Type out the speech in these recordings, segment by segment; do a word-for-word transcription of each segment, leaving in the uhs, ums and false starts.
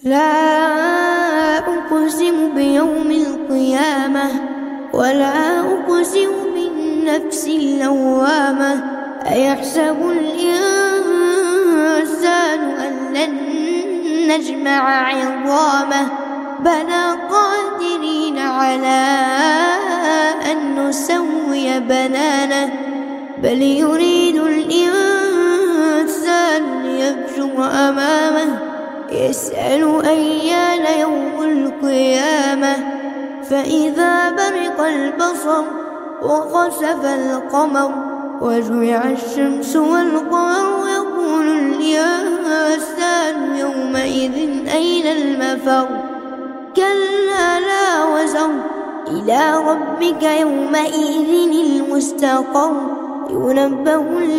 لا أقسم بيوم القيامة ولا أقسم بالنفس اللوامة. أيحسب الإنسان أن لن نجمع عظامه بلى قادرين على أن نسوي بنانه بل يريد الإنسان ليفجر أمامه يسأل أيان يوم القيامة. فإذا برق البصر وخسف القمر وجمع الشمس والقمر يقول الإنسان يومئذ أين المفر كلا لا وزر إلى ربك يومئذ المستقر ينبأ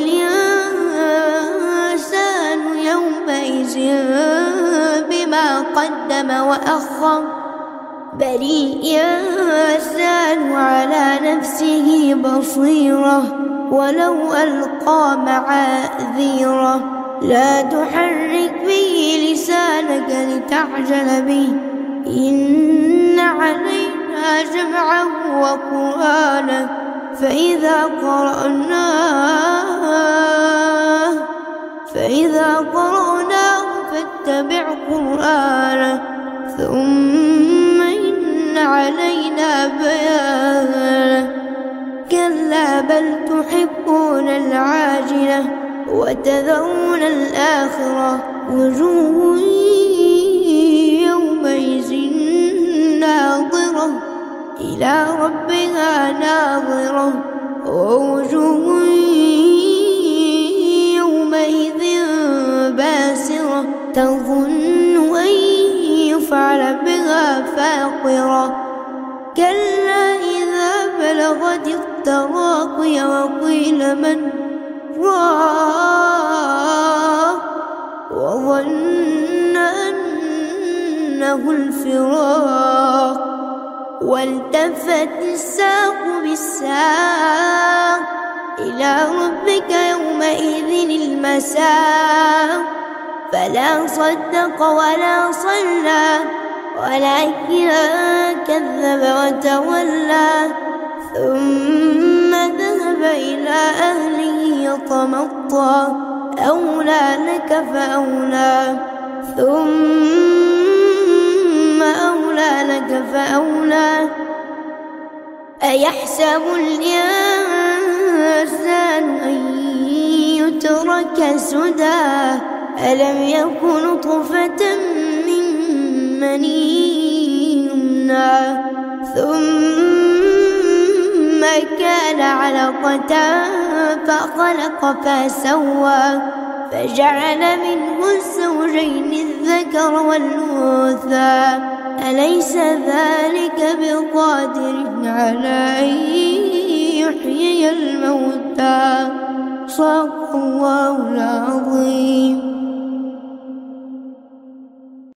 الإنسان يومئذ بما قدم وأخر بل الإنسان على نفسه بصيرة ولو ألقى معاذيره. لا تحرك به لسانك لتعجل به إن علينا جمعه وقرآنه فإذا قرأناه فإذا قرأناه فاتبع قرآنه ثم إن علينا بيانه. كلا بل تحبون العاجلة وتذرون الآخرة وجوه يومئذ ناظرة إلى ربها ناظرة ووجوه يومئذ باسرة تظن أن يفعل بها فاقرة. كلا إذا بلغت التراقي وقيل من راق وظن أنه الفراق والتفت الساق بالساق إلى ربك يومئذ المساق. فلا صدق ولا صلى ولكن كذب وتولى ثم ذهب إلى أهله يتمطى أولى لك فأولى ثم أولى لك فأولى. أيحسب الإنسان أن يترك سدى ألم يكن نطفة من مني يمنى ثم كان علقة فخلق فسوى فجعل منه الزوجين الذكر والأنثى أليس ذلك بقادر على أن يحيي الموتى صدق الله العظيم.